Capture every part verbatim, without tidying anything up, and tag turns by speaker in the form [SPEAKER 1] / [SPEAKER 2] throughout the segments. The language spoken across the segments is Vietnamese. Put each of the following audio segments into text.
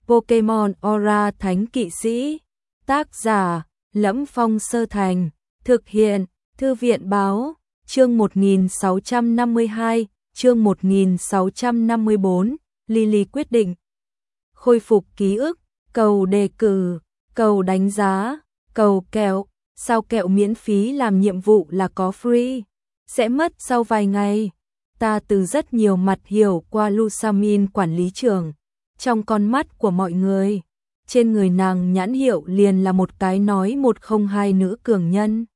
[SPEAKER 1] Pokemon Aura Thánh Kỵ Sĩ. Tác giả: Lẫm Phong Sơ Thành. Thực hiện: Thư viện Báo. Chương một nghìn sáu trăm năm mươi hai, chương một nghìn sáu trăm năm mươi bốn, Lily quyết định. Khôi phục ký ức, cầu đề cử, cầu đánh giá, cầu kẹo, sao kẹo miễn phí làm nhiệm vụ là có free, sẽ mất sau vài ngày. Ta từ rất nhiều mặt hiểu qua Lusamin quản lý trưởng. Trong con mắt của mọi người, trên người nàng nhãn hiệu liền là một cái nói một không hai nữ cường nhân.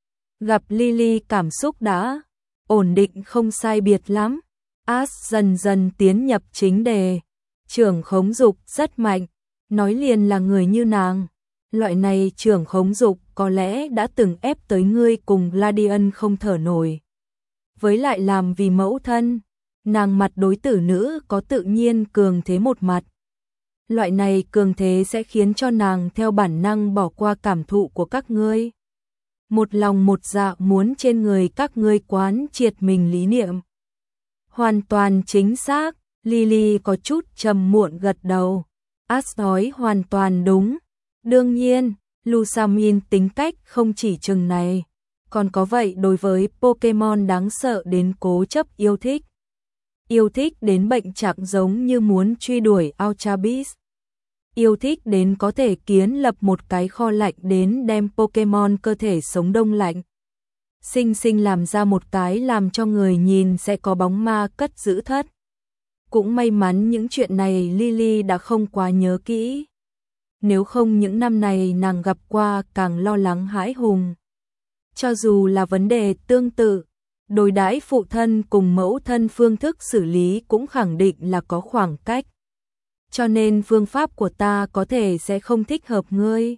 [SPEAKER 1] Gặp Lily cảm xúc đã ổn định không sai biệt lắm. Ash dần dần tiến nhập chính đề. Trưởng khống dục rất mạnh, nói liền là người như nàng. Loại này trưởng khống dục có lẽ đã từng ép tới ngươi cùng Gladian không thở nổi. Với lại làm vì mẫu thân, nàng mặt đối tử nữ có tự nhiên cường thế một mặt. Loại này cường thế sẽ khiến cho nàng theo bản năng bỏ qua cảm thụ của các ngươi. Một lòng một dạ muốn trên người các ngươi quán triệt mình lý niệm. Hoàn toàn chính xác, Lily có chút trầm muộn gật đầu. Ash nói hoàn toàn đúng. Đương nhiên, Lusamin tính cách không chỉ chừng này, còn có vậy đối với Pokemon đáng sợ đến cố chấp yêu thích. Yêu thích đến bệnh trạng giống như muốn truy đuổi Ultra Beast. Yêu thích đến có thể kiến lập một cái kho lạnh đến đem Pokemon cơ thể sống đông lạnh. Sinh sinh làm ra một cái làm cho người nhìn sẽ có bóng ma cất giữ thất. Cũng may mắn những chuyện này Lily đã không quá nhớ kỹ. Nếu không những năm này nàng gặp qua càng lo lắng hãi hùng. Cho dù là vấn đề tương tự, đối đãi phụ thân cùng mẫu thân phương thức xử lý cũng khẳng định là có khoảng cách. Cho nên phương pháp của ta có thể sẽ không thích hợp ngươi.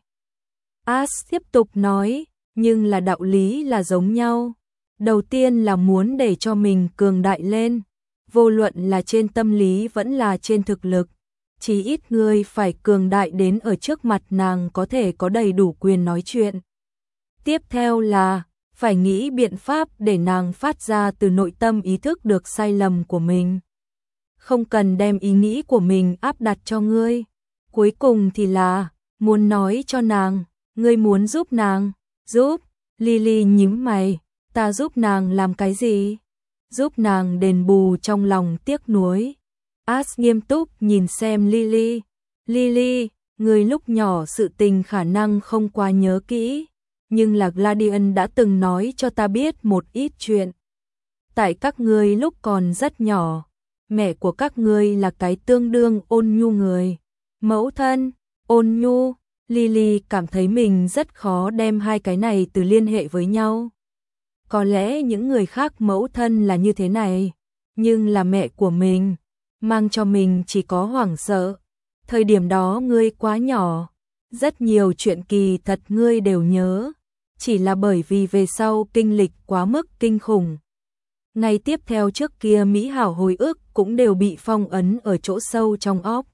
[SPEAKER 1] Ash tiếp tục nói, nhưng là đạo lý là giống nhau. Đầu tiên là muốn để cho mình cường đại lên, vô luận là trên tâm lý vẫn là trên thực lực. Chí ít ngươi phải cường đại đến ở trước mặt nàng có thể có đầy đủ quyền nói chuyện. Tiếp theo là, phải nghĩ biện pháp để nàng phát ra từ nội tâm ý thức được sai lầm của mình. Không cần đem ý nghĩ của mình áp đặt cho ngươi. Cuối cùng thì là, muốn nói cho nàng, ngươi muốn giúp nàng, giúp. Lily nhíu mày, ta giúp nàng làm cái gì? Giúp nàng đền bù trong lòng tiếc nuối. Ash nghiêm túc nhìn xem Lily. Lily, ngươi lúc nhỏ sự tình khả năng không quá nhớ kỹ, nhưng là Gladian đã từng nói cho ta biết một ít chuyện. Tại các ngươi lúc còn rất nhỏ, mẹ của các ngươi là cái tương đương ôn nhu người. Mẫu thân, ôn nhu, Lily cảm thấy mình rất khó đem hai cái này từ liên hệ với nhau. Có lẽ những người khác mẫu thân là như thế này, nhưng là mẹ của mình, mang cho mình chỉ có hoảng sợ. Thời điểm đó ngươi quá nhỏ, rất nhiều chuyện kỳ thật ngươi đều nhớ, chỉ là bởi vì về sau kinh lịch quá mức kinh khủng. Ngày tiếp theo trước kia mỹ hảo hồi ức cũng đều bị phong ấn ở chỗ sâu trong óc.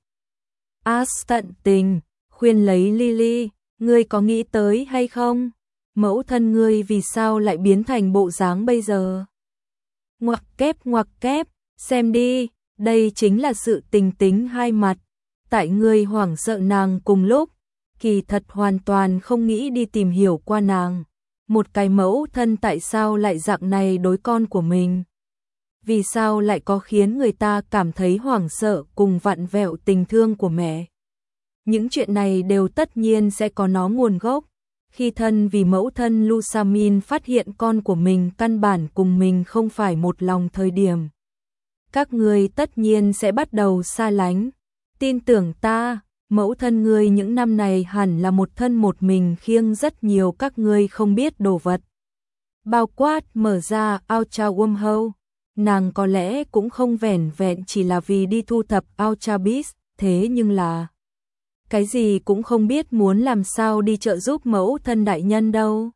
[SPEAKER 1] Ash tận tình khuyên lấy Lily, ngươi có nghĩ tới hay không? Mẫu thân ngươi vì sao lại biến thành bộ dáng bây giờ? Ngoặc kép ngoặc kép, xem đi, đây chính là sự tình tính hai mặt. Tại ngươi hoảng sợ nàng cùng lúc, kỳ thật hoàn toàn không nghĩ đi tìm hiểu qua nàng. Một cái mẫu thân tại sao lại dạng này đối con của mình? Vì sao lại có khiến người ta cảm thấy hoảng sợ cùng vặn vẹo tình thương của mẹ? Những chuyện này đều tất nhiên sẽ có nó nguồn gốc. Khi thân vì mẫu thân Lusamin phát hiện con của mình căn bản cùng mình không phải một lòng thời điểm, các ngươi tất nhiên sẽ bắt đầu xa lánh. Tin tưởng ta, mẫu thân ngươi những năm này hẳn là một thân một mình khiêng rất nhiều các ngươi không biết đồ vật. Bao quát mở ra Ultra Wormhole, nàng có lẽ cũng không vẻn vẹn chỉ là vì đi thu thập Ultra Beast, thế nhưng là cái gì cũng không biết muốn làm sao đi trợ giúp mẫu thân đại nhân đâu.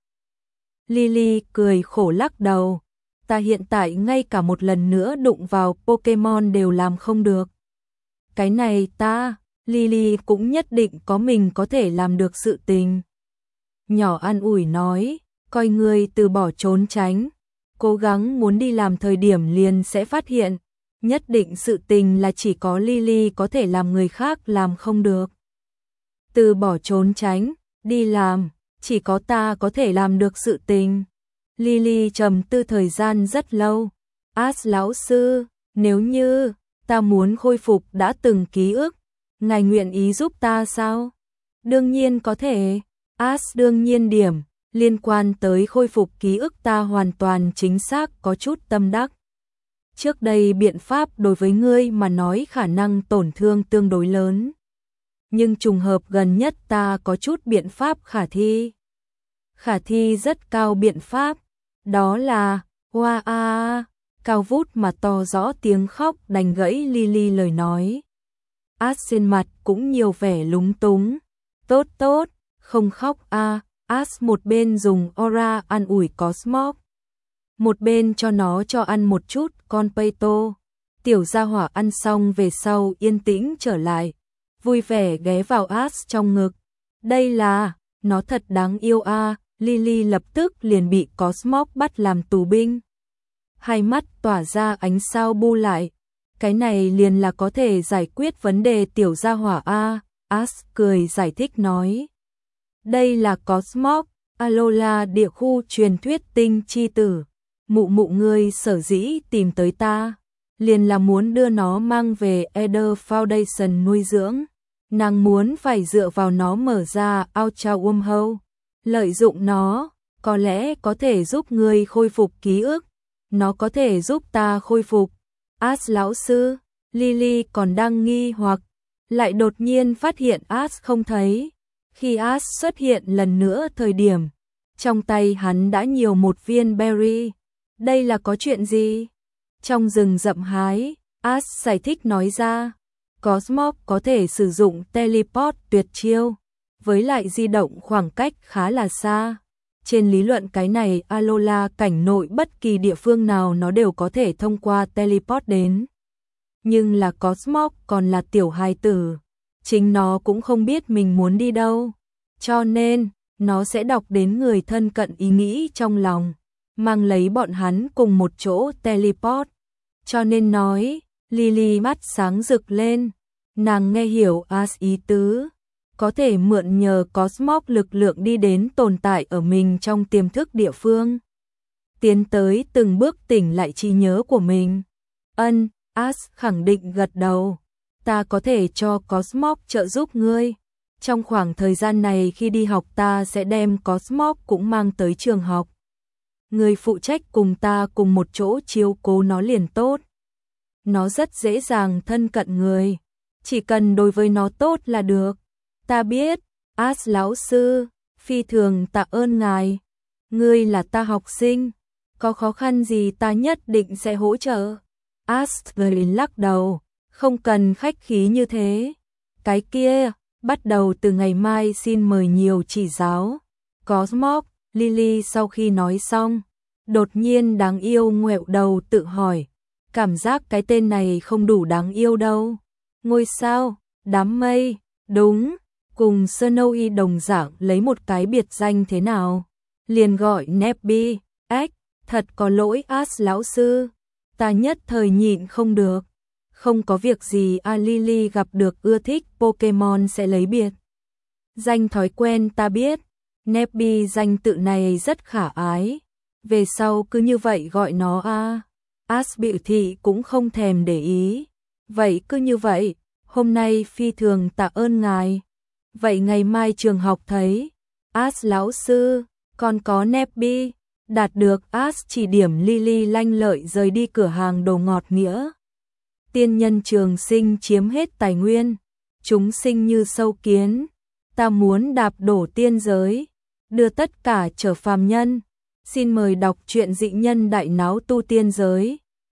[SPEAKER 1] Lily cười khổ lắc đầu, ta hiện tại ngay cả một lần nữa đụng vào Pokemon đều làm không được. Cái này ta, Lily cũng nhất định có mình có thể làm được sự tình. Nhỏ an ủi nói, coi ngươi từ bỏ trốn tránh, cố gắng muốn đi làm thời điểm liền sẽ phát hiện, nhất định sự tình là chỉ có Lily có thể làm người khác làm không được. Từ bỏ trốn tránh, đi làm, chỉ có ta có thể làm được sự tình. Lily trầm tư thời gian rất lâu. As lão sư, nếu như ta muốn khôi phục đã từng ký ức, ngài nguyện ý giúp ta sao? Đương nhiên có thể. As đương nhiên điểm, liên quan tới khôi phục ký ức ta hoàn toàn chính xác có chút tâm đắc. Trước đây biện pháp đối với ngươi mà nói khả năng tổn thương tương đối lớn. Nhưng trùng hợp gần nhất ta có chút biện pháp khả thi. Khả thi rất cao biện pháp, đó là, hoa a cao vút mà to rõ tiếng khóc đánh gãy Lily lời nói. As trên mặt cũng nhiều vẻ lúng túng. Tốt tốt, không khóc a. As một bên dùng aura an ủi Cosmos, một bên cho nó cho ăn một chút con peito. Tiểu gia hỏa ăn xong về sau yên tĩnh trở lại, vui vẻ ghé vào As trong ngực. Đây là, nó thật đáng yêu a. Lily lập tức liền bị Cosmos bắt làm tù binh. Hai mắt tỏa ra ánh sao bu lại. Cái này liền là có thể giải quyết vấn đề tiểu gia hỏa a. As cười giải thích nói. Đây là Cosmos, Alola địa khu truyền thuyết tinh chi tử. Mụ mụ ngươi sở dĩ tìm tới ta, liền là muốn đưa nó mang về Eder Foundation nuôi dưỡng. Nàng muốn phải dựa vào nó mở ra Ultra Wormhole. Lợi dụng nó, có lẽ có thể giúp ngươi khôi phục ký ức. Nó có thể giúp ta khôi phục. As lão sư, Lily còn đang nghi hoặc, lại đột nhiên phát hiện As không thấy. Khi As xuất hiện lần nữa thời điểm, trong tay hắn đã nhiều một viên berry. Đây là có chuyện gì? Trong rừng rậm hái, As giải thích nói ra. Cosmos có thể sử dụng teleport tuyệt chiêu, với lại di động khoảng cách khá là xa. Trên lý luận cái này Alola cảnh nội bất kỳ địa phương nào nó đều có thể thông qua teleport đến. Nhưng là Cosmos còn là tiểu hài tử, chính nó cũng không biết mình muốn đi đâu. Cho nên, nó sẽ đọc đến người thân cận ý nghĩ trong lòng, mang lấy bọn hắn cùng một chỗ teleport. Cho nên nói, Lily mắt sáng rực lên, nàng nghe hiểu As ý tứ. Có thể mượn nhờ Cosmos lực lượng đi đến tồn tại ở mình trong tiềm thức địa phương. Tiến tới từng bước tỉnh lại trí nhớ của mình. Ân, As khẳng định gật đầu. Ta có thể cho Cosmos trợ giúp ngươi. Trong khoảng thời gian này khi đi học ta sẽ đem Cosmos cũng mang tới trường học. Người phụ trách cùng ta cùng một chỗ chiếu cố nó liền tốt. Nó rất dễ dàng thân cận người. Chỉ cần đối với nó tốt là được. Ta biết, As lão sư, phi thường tạ ơn ngài. Ngươi là ta học sinh, có khó khăn gì ta nhất định sẽ hỗ trợ. As lắc đầu, không cần khách khí như thế. Cái kia, bắt đầu từ ngày mai xin mời nhiều chỉ giáo. Cosmos, Lily sau khi nói xong, đột nhiên đáng yêu ngoẹo đầu tự hỏi. Cảm giác cái tên này không đủ đáng yêu đâu. Ngôi sao, đám mây, đúng. Cùng Snowy đồng dạng lấy một cái biệt danh thế nào? Liền gọi Nebby, ếch, thật có lỗi As lão sư. Ta nhất thời nhịn không được. Không có việc gì a. Lily gặp được ưa thích Pokemon sẽ lấy biệt danh thói quen ta biết. Nebby danh tự này rất khả ái. Về sau cứ như vậy gọi nó a. As biểu thị cũng không thèm để ý. Vậy cứ như vậy, hôm nay phi thường tạ ơn ngài. Vậy ngày mai trường học thấy. As lão sư, còn có Nebby. Đạt được As chỉ điểm, Lily lanh lợi rời đi cửa hàng đồ ngọt nghĩa. Tiên nhân trường sinh chiếm hết tài nguyên. Chúng sinh như sâu kiến. Ta muốn đạp đổ tiên giới. Đưa tất cả trở phàm nhân. Xin mời đọc truyện dị nhân đại náo tu tiên giới.